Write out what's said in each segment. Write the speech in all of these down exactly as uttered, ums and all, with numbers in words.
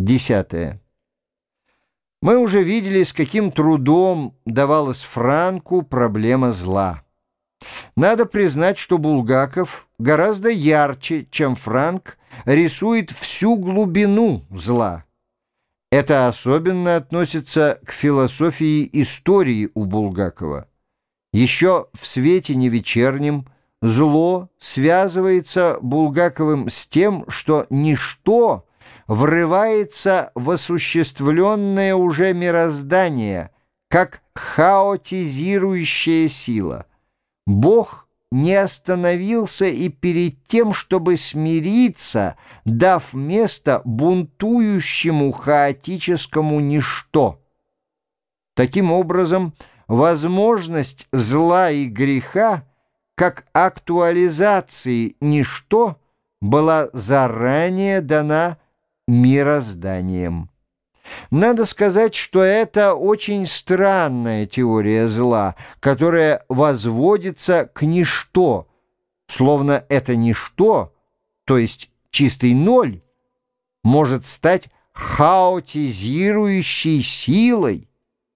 Десятое. Мы уже видели, с каким трудом давалась Франку проблема зла. Надо признать, что Булгаков гораздо ярче, чем Франк, рисует всю глубину зла. Это особенно относится к философии истории у Булгакова. Еще в «Свете не вечернем» зло связывается Булгаковым с тем, что ничто врывается в осуществленное уже мироздание, как хаотизирующая сила. Бог не остановился и перед тем, чтобы смириться, дав место бунтующему хаотическому ничто. Таким образом, возможность зла и греха, как актуализации ничто, была заранее дана мирозданием. Надо сказать, что это очень странная теория зла, которая возводится к ничто, словно это ничто, то есть чистый ноль, может стать хаотизирующей силой.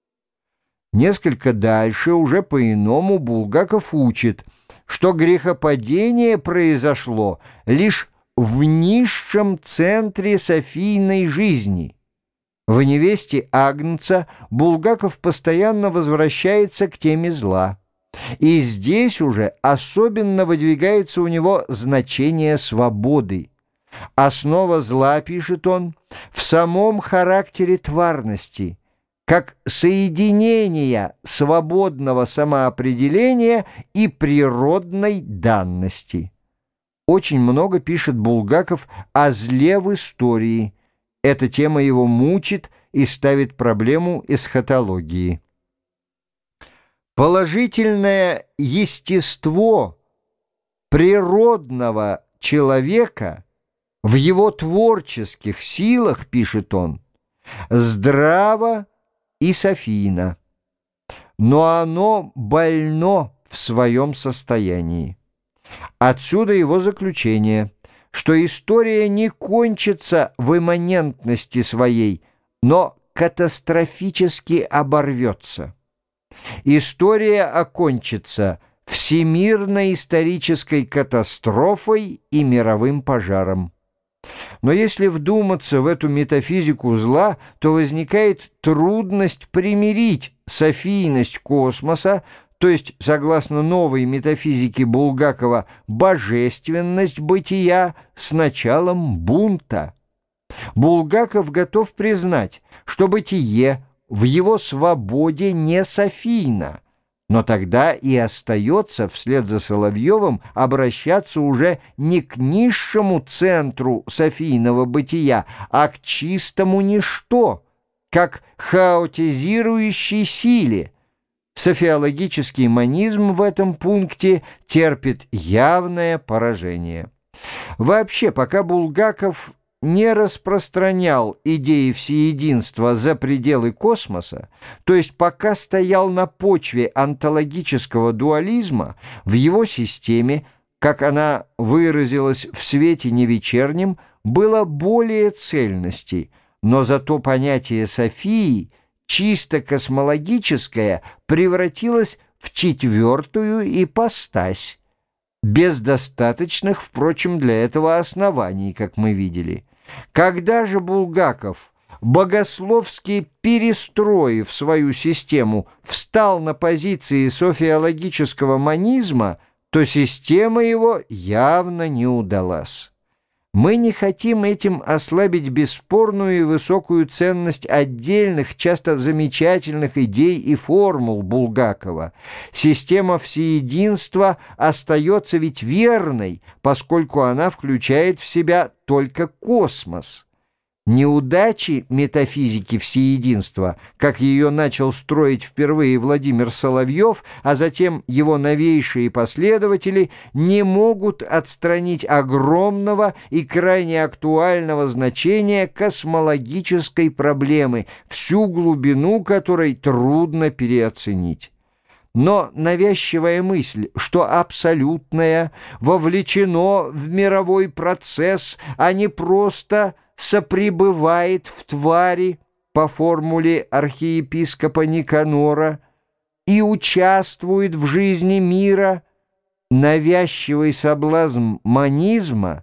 Несколько дальше, уже по-иному, Булгаков учит, что грехопадение произошло лишь в низшем центре Софийной жизни. В «Невесте Агнца» Булгаков постоянно возвращается к теме зла. И здесь уже особенно выдвигается у него значение свободы. Основа зла, пишет он, в самом характере тварности, как соединение свободного самоопределения и природной данности. Очень много пишет Булгаков о зле в истории. Эта тема его мучит и ставит проблему эсхатологии. Положительное естество природного человека в его творческих силах, пишет он, здраво и софийно, но оно больно в своем состоянии. Отсюда его заключение, что история не кончится в имманентности своей, но катастрофически оборвется. История окончится всемирно-исторической катастрофой и мировым пожаром. Но если вдуматься в эту метафизику зла, то возникает трудность примирить софийность космоса, то есть, согласно новой метафизике Булгакова, божественность бытия с началом бунта. Булгаков готов признать, что бытие в его свободе не софийно, но тогда и остается вслед за Соловьевым обращаться уже не к низшему центру софийного бытия, а к чистому ничто, как хаотизирующей силе. Софиологический монизм в этом пункте терпит явное поражение. Вообще, пока Булгаков не распространял идеи всеединства за пределы космоса, то есть пока стоял на почве онтологического дуализма, в его системе, как она выразилась в «Свете не вечернем», было более цельности, но зато понятие Софии, чисто космологическое, превратилось в четвертую ипостась, без достаточных, впрочем, для этого оснований, как мы видели. Когда же Булгаков, богословски перестроив свою систему, встал на позиции софиологического монизма, то система его явно не удалась. Мы не хотим этим ослабить бесспорную и высокую ценность отдельных, часто замечательных идей и формул Булгакова. Система всеединства остается ведь верной, поскольку она включает в себя только космос. Неудачи метафизики всеединства, как ее начал строить впервые Владимир Соловьев, а затем его новейшие последователи, не могут отстранить огромного и крайне актуального значения космологической проблемы, всю глубину которой трудно переоценить. Но навязчивая мысль, что абсолютное вовлечено в мировой процесс, а не просто сопребывает в твари по формуле архиепископа Никанора и участвует в жизни мира, навязчивый соблазн монизма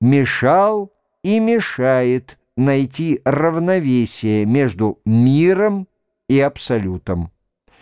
мешал и мешает найти равновесие между миром и абсолютом.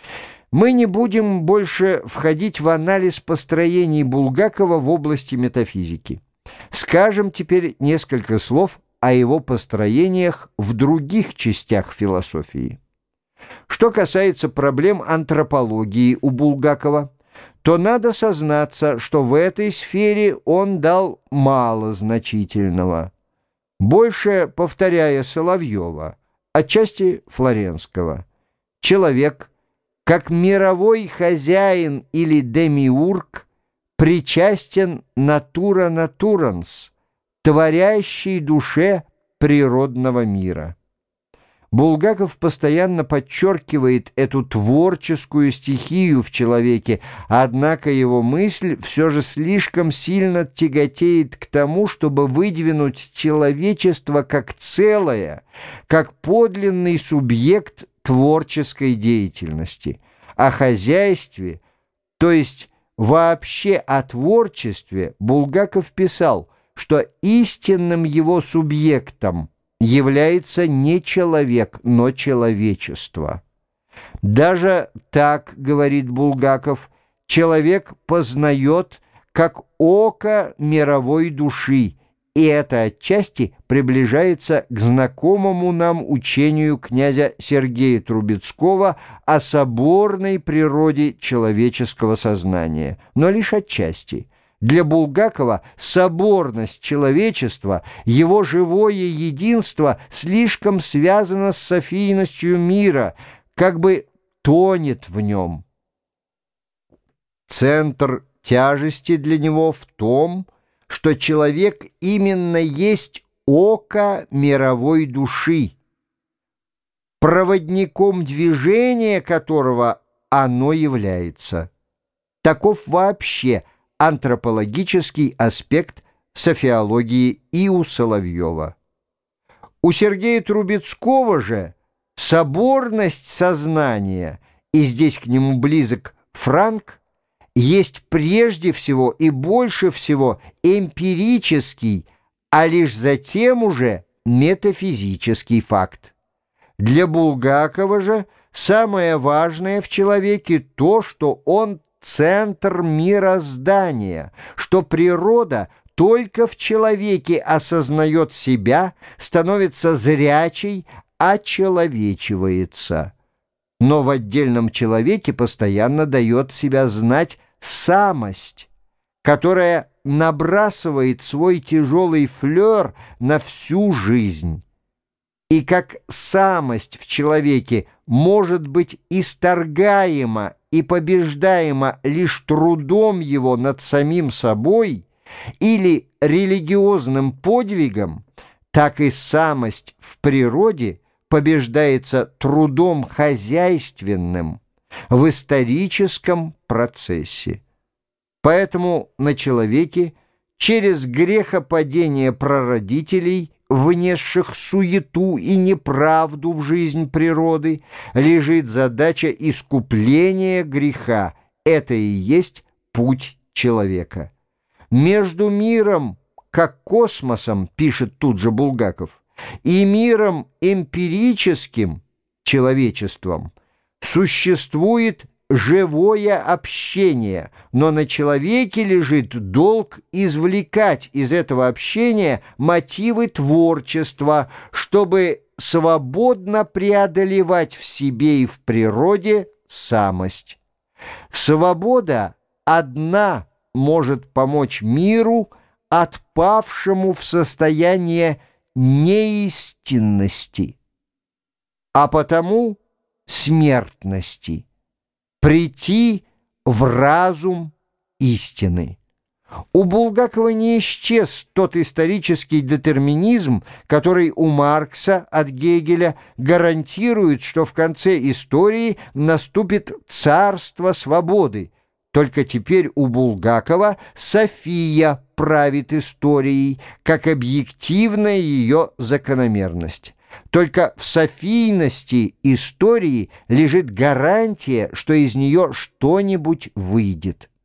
Мы не будем больше входить в анализ построений Булгакова в области метафизики. Скажем теперь несколько слов о его построениях в других частях философии. Что касается проблем антропологии у Булгакова, то надо сознаться, что в этой сфере он дал мало значительного, больше повторяя Соловьева, отчасти Флоренского. Человек, как мировой хозяин или демиург, причастен натура натуранс, творящей душе природного мира. Булгаков постоянно подчеркивает эту творческую стихию в человеке, однако его мысль все же слишком сильно тяготеет к тому, чтобы выдвинуть человечество как целое, как подлинный субъект творческой деятельности. О хозяйстве, то есть вообще о творчестве, Булгаков писал, что истинным его субъектом является не человек, но человечество. Даже так, говорит Булгаков, человек познает как око мировой души, и это отчасти приближается к знакомому нам учению князя Сергея Трубецкого о соборной природе человеческого сознания, но лишь отчасти. Для Булгакова соборность человечества, его живое единство слишком связано с софийностью мира, как бы тонет в нем. Центр тяжести для него в том, что человек именно есть око мировой души, проводником движения которого оно является. Таков вообще антропологический аспект софиологии и у Соловьева. У Сергея Трубецкого же соборность сознания, и здесь к нему близок Франк, есть прежде всего и больше всего эмпирический, а лишь затем уже метафизический факт. Для Булгакова же самое важное в человеке то, что он центр мироздания, что природа только в человеке осознает себя, становится зрячей, очеловечивается. Но в отдельном человеке постоянно дает себя знать самость, которая набрасывает свой тяжелый флер на всю жизнь. И как самость в человеке может быть исторгаема и побеждаема лишь трудом его над самим собой или религиозным подвигом, так и самость в природе побеждается трудом хозяйственным в историческом процессе. Поэтому на человеке через грехопадение прародителей, внесших суету и неправду в жизнь природы, лежит задача искупления греха. Это и есть путь человека. Между миром, как космосом, пишет тут же Булгаков, и миром эмпирическим, человечеством, существует живое общение, но на человеке лежит долг извлекать из этого общения мотивы творчества, чтобы свободно преодолевать в себе и в природе самость. Свобода одна может помочь миру, отпавшему в состояние неистинности, а потому смертности, прийти в разум истины. У Булгакова не исчез тот исторический детерминизм, который у Маркса от Гегеля гарантирует, что в конце истории наступит царство свободы. Только теперь у Булгакова София правит историей, как объективная ее закономерность. Только в софийности истории лежит гарантия, что из нее что-нибудь выйдет.